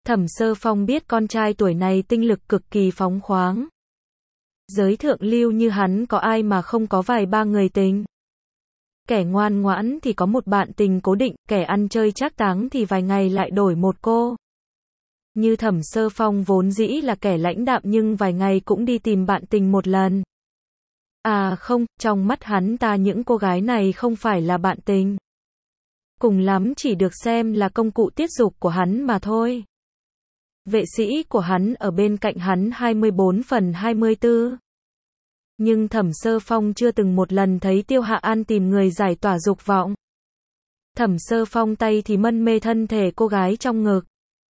Thẩm Sơ Phong biết con trai tuổi này tinh lực cực kỳ phóng khoáng. Giới thượng lưu như hắn có ai mà không có vài ba người tình. Kẻ ngoan ngoãn thì có một bạn tình cố định, kẻ ăn chơi trác táng thì vài ngày lại đổi một cô. Như Thẩm Sơ Phong vốn dĩ là kẻ lãnh đạm nhưng vài ngày cũng đi tìm bạn tình một lần. À không, trong mắt hắn ta những cô gái này không phải là bạn tình. Cùng lắm chỉ được xem là công cụ tiết dục của hắn mà thôi. Vệ sĩ của hắn ở bên cạnh hắn 24/24. Nhưng Thẩm Sơ Phong chưa từng một lần thấy Tiêu Hạ An tìm người giải tỏa dục vọng. Thẩm Sơ Phong tay thì mân mê thân thể cô gái trong ngực.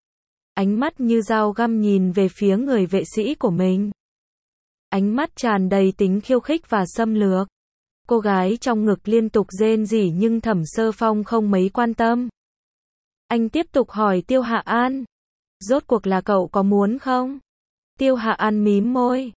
Ánh mắt như dao găm nhìn về phía người vệ sĩ của mình. Ánh mắt tràn đầy tính khiêu khích và xâm lược. Cô gái trong ngực liên tục rên rỉ nhưng Thẩm Sơ Phong không mấy quan tâm. Anh tiếp tục hỏi Tiêu Hạ An. Rốt cuộc là cậu có muốn không? Tiêu Hạ An mím môi.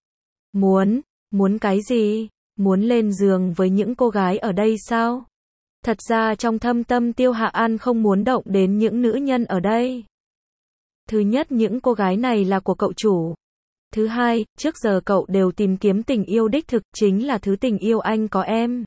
Muốn cái gì? Muốn lên giường với những cô gái ở đây sao? Thật ra trong thâm tâm Tiêu Hạ An không muốn động đến những nữ nhân ở đây. Thứ nhất, những cô gái này là của cậu chủ. Thứ hai, trước giờ cậu đều tìm kiếm tình yêu đích thực, chính là thứ tình yêu anh có em.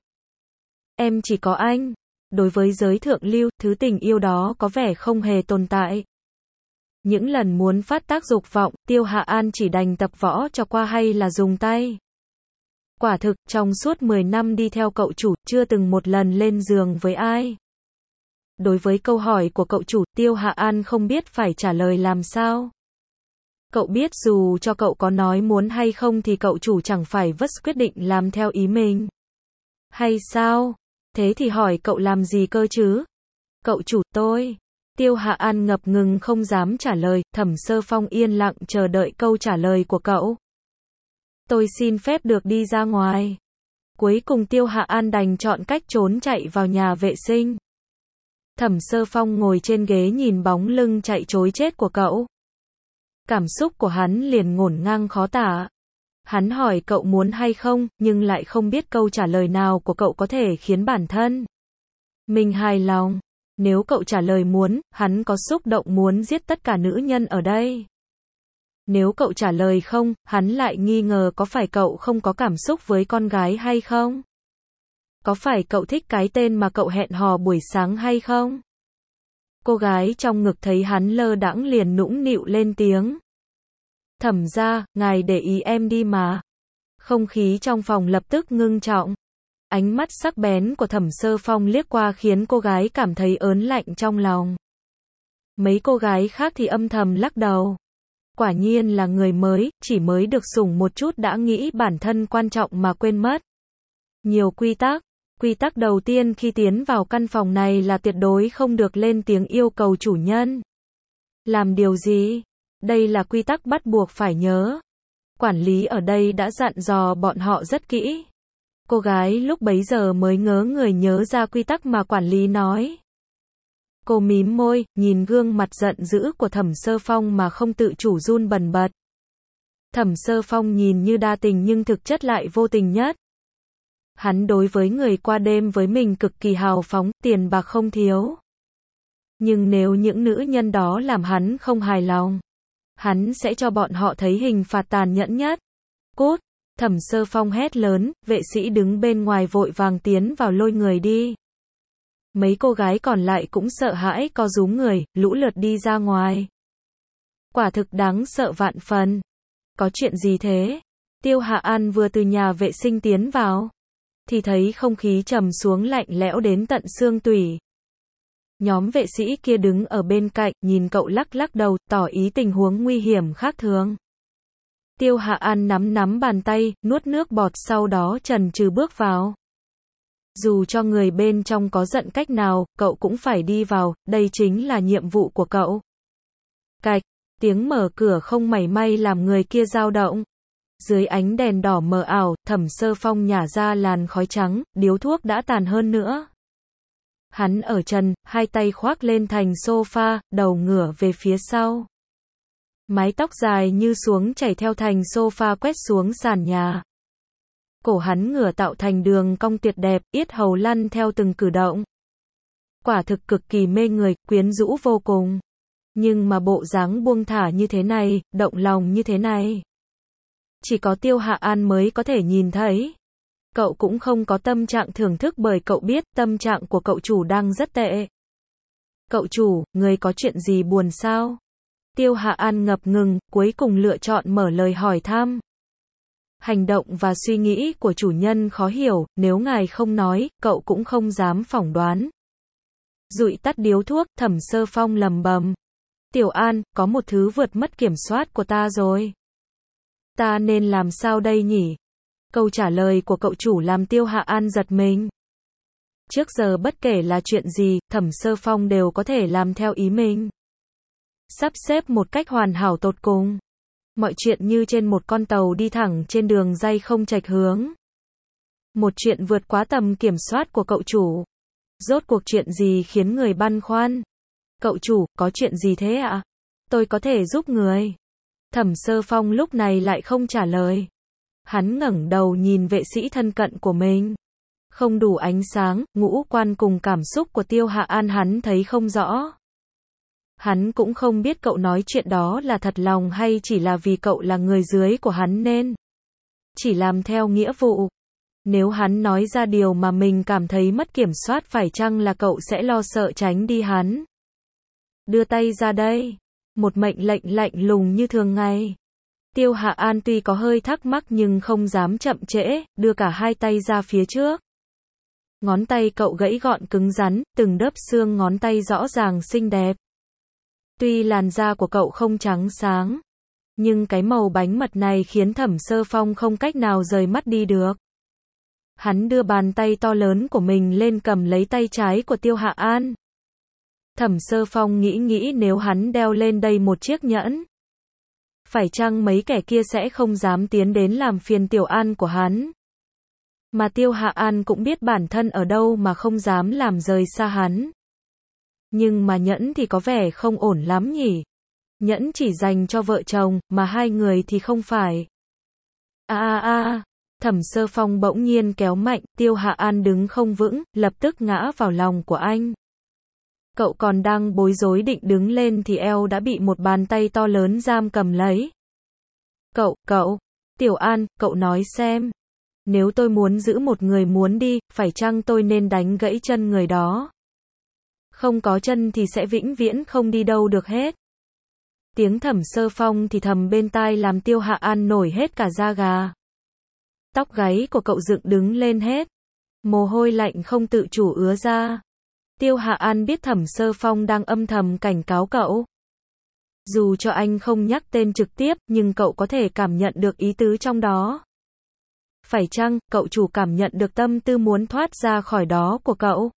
Em chỉ có anh. Đối với giới thượng lưu, thứ tình yêu đó có vẻ không hề tồn tại. Những lần muốn phát tác dục vọng, Tiêu Hạ An chỉ đành tập võ cho qua hay là dùng tay. Quả thực, trong suốt 10 năm đi theo cậu chủ, chưa từng một lần lên giường với ai. Đối với câu hỏi của cậu chủ, Tiêu Hạ An không biết phải trả lời làm sao. Cậu biết dù cho cậu có nói muốn hay không thì cậu chủ chẳng phải vất quyết định làm theo ý mình. Hay sao? Thế thì hỏi cậu làm gì cơ chứ? Cậu chủ, tôi. Tiêu Hạ An ngập ngừng không dám trả lời, Thẩm Sơ Phong yên lặng chờ đợi câu trả lời của cậu. Tôi xin phép được đi ra ngoài. Cuối cùng Tiêu Hạ An đành chọn cách trốn chạy vào nhà vệ sinh. Thẩm Sơ Phong ngồi trên ghế nhìn bóng lưng chạy trối chết của cậu. Cảm xúc của hắn liền ngổn ngang khó tả. Hắn hỏi cậu muốn hay không, nhưng lại không biết câu trả lời nào của cậu có thể khiến bản thân mình hài lòng. Nếu cậu trả lời muốn, hắn có xúc động muốn giết tất cả nữ nhân ở đây. Nếu cậu trả lời không, hắn lại nghi ngờ có phải cậu không có cảm xúc với con gái hay không? Có phải cậu thích cái tên mà cậu hẹn hò buổi sáng hay không? Cô gái trong ngực thấy hắn lơ đãng liền nũng nịu lên tiếng. Thẩm gia, ngài để ý em đi mà. Không khí trong phòng lập tức ngưng trọng. Ánh mắt sắc bén của Thẩm Sơ Phong liếc qua khiến cô gái cảm thấy ớn lạnh trong lòng. Mấy cô gái khác thì âm thầm lắc đầu. Quả nhiên là người mới, chỉ mới được sủng một chút đã nghĩ bản thân quan trọng mà quên mất. Nhiều quy tắc. Quy tắc đầu tiên khi tiến vào căn phòng này là tuyệt đối không được lên tiếng yêu cầu chủ nhân. Làm điều gì? Đây là quy tắc bắt buộc phải nhớ. Quản lý ở đây đã dặn dò bọn họ rất kỹ. Cô gái lúc bấy giờ mới ngớ người nhớ ra quy tắc mà quản lý nói. Cô mím môi, nhìn gương mặt giận dữ của Thẩm Sơ Phong mà không tự chủ run bần bật. Thẩm Sơ Phong nhìn như đa tình nhưng thực chất lại vô tình nhất. Hắn đối với người qua đêm với mình cực kỳ hào phóng, tiền bạc không thiếu. Nhưng nếu những nữ nhân đó làm hắn không hài lòng, hắn sẽ cho bọn họ thấy hình phạt tàn nhẫn nhất. Cút! Thẩm Sơ Phong hét lớn, vệ sĩ đứng bên ngoài vội vàng tiến vào lôi người đi. Mấy cô gái còn lại cũng sợ hãi co rúm người, lũ lượt đi ra ngoài. Quả thực đáng sợ vạn phần. Có chuyện gì thế? Tiêu Hạ An vừa từ nhà vệ sinh tiến vào, thì thấy không khí trầm xuống lạnh lẽo đến tận xương tủy. Nhóm vệ sĩ kia đứng ở bên cạnh, nhìn cậu lắc lắc đầu, tỏ ý tình huống nguy hiểm khác thường. Tiêu Hạ An nắm bàn tay, nuốt nước bọt sau đó chần chừ bước vào. Dù cho người bên trong có giận cách nào, cậu cũng phải đi vào, đây chính là nhiệm vụ của cậu. Cạch, tiếng mở cửa không mảy may làm người kia dao động. Dưới ánh đèn đỏ mờ ảo, Thẩm Sơ Phong nhả ra làn khói trắng, điếu thuốc đã tàn hơn nữa. Hắn ở trần, hai tay khoác lên thành sofa, đầu ngửa về phía sau. Mái tóc dài như xuống chảy theo thành sofa quét xuống sàn nhà. Cổ hắn ngửa tạo thành đường cong tuyệt đẹp, yết hầu lăn theo từng cử động. Quả thực cực kỳ mê người, quyến rũ vô cùng. Nhưng mà bộ dáng buông thả như thế này, động lòng như thế này, chỉ có Tiêu Hạ An mới có thể nhìn thấy. Cậu cũng không có tâm trạng thưởng thức bởi cậu biết tâm trạng của cậu chủ đang rất tệ. Cậu chủ, người có chuyện gì buồn sao? Tiêu Hạ An ngập ngừng, cuối cùng lựa chọn mở lời hỏi thăm. Hành động và suy nghĩ của chủ nhân khó hiểu, nếu ngài không nói, cậu cũng không dám phỏng đoán. Dụi tắt điếu thuốc, Thẩm Sơ Phong lầm bầm. Tiểu An, có một thứ vượt mất kiểm soát của ta rồi. Ta nên làm sao đây nhỉ? Câu trả lời của cậu chủ làm Tiêu Hạ An giật mình. Trước giờ bất kể là chuyện gì, Thẩm Sơ Phong đều có thể làm theo ý mình. Sắp xếp một cách hoàn hảo tột cùng. Mọi chuyện như trên một con tàu đi thẳng trên đường ray không chệch hướng. Một chuyện vượt quá tầm kiểm soát của cậu chủ. Rốt cuộc chuyện gì khiến người băn khoăn? Cậu chủ, có chuyện gì thế ạ? Tôi có thể giúp người. Thẩm Sơ Phong lúc này lại không trả lời. Hắn ngẩng đầu nhìn vệ sĩ thân cận của mình. Không đủ ánh sáng, ngũ quan cùng cảm xúc của Tiêu Hạ An hắn thấy không rõ. Hắn cũng không biết cậu nói chuyện đó là thật lòng hay chỉ là vì cậu là người dưới của hắn nên chỉ làm theo nghĩa vụ. Nếu hắn nói ra điều mà mình cảm thấy mất kiểm soát phải chăng là cậu sẽ lo sợ tránh đi hắn. Đưa tay ra đây. Một mệnh lệnh lạnh lùng như thường ngày. Tiêu Hạ An tuy có hơi thắc mắc nhưng không dám chậm trễ, đưa cả hai tay ra phía trước. Ngón tay cậu gãy gọn cứng rắn, từng đớp xương ngón tay rõ ràng xinh đẹp. Tuy làn da của cậu không trắng sáng, nhưng cái màu bánh mật này khiến Thẩm Sơ Phong không cách nào rời mắt đi được. Hắn đưa bàn tay to lớn của mình lên cầm lấy tay trái của Tiêu Hạ An. Thẩm Sơ Phong nghĩ nếu hắn đeo lên đây một chiếc nhẫn, phải chăng mấy kẻ kia sẽ không dám tiến đến làm phiền Tiểu An của hắn. Mà Tiêu Hạ An cũng biết bản thân ở đâu mà không dám làm rời xa hắn. Nhưng mà nhẫn thì có vẻ không ổn lắm nhỉ. Nhẫn chỉ dành cho vợ chồng, mà hai người thì không phải. Thẩm Sơ Phong bỗng nhiên kéo mạnh, Tiêu Hạ An đứng không vững, lập tức ngã vào lòng của anh. Cậu còn đang bối rối định đứng lên thì eo đã bị một bàn tay to lớn giam cầm lấy. Cậu, Tiểu An, cậu nói xem. Nếu tôi muốn giữ một người muốn đi, phải chăng tôi nên đánh gãy chân người đó? Không có chân thì sẽ vĩnh viễn không đi đâu được hết. Tiếng Thẩm Sơ Phong thì thầm bên tai làm Tiêu Hạ An nổi hết cả da gà. Tóc gáy của cậu dựng đứng lên hết. Mồ hôi lạnh không tự chủ ứa ra. Tiêu Hạ An biết Thẩm Sơ Phong đang âm thầm cảnh cáo cậu. Dù cho anh không nhắc tên trực tiếp, nhưng cậu có thể cảm nhận được ý tứ trong đó. Phải chăng, cậu chủ cảm nhận được tâm tư muốn thoát ra khỏi đó của cậu?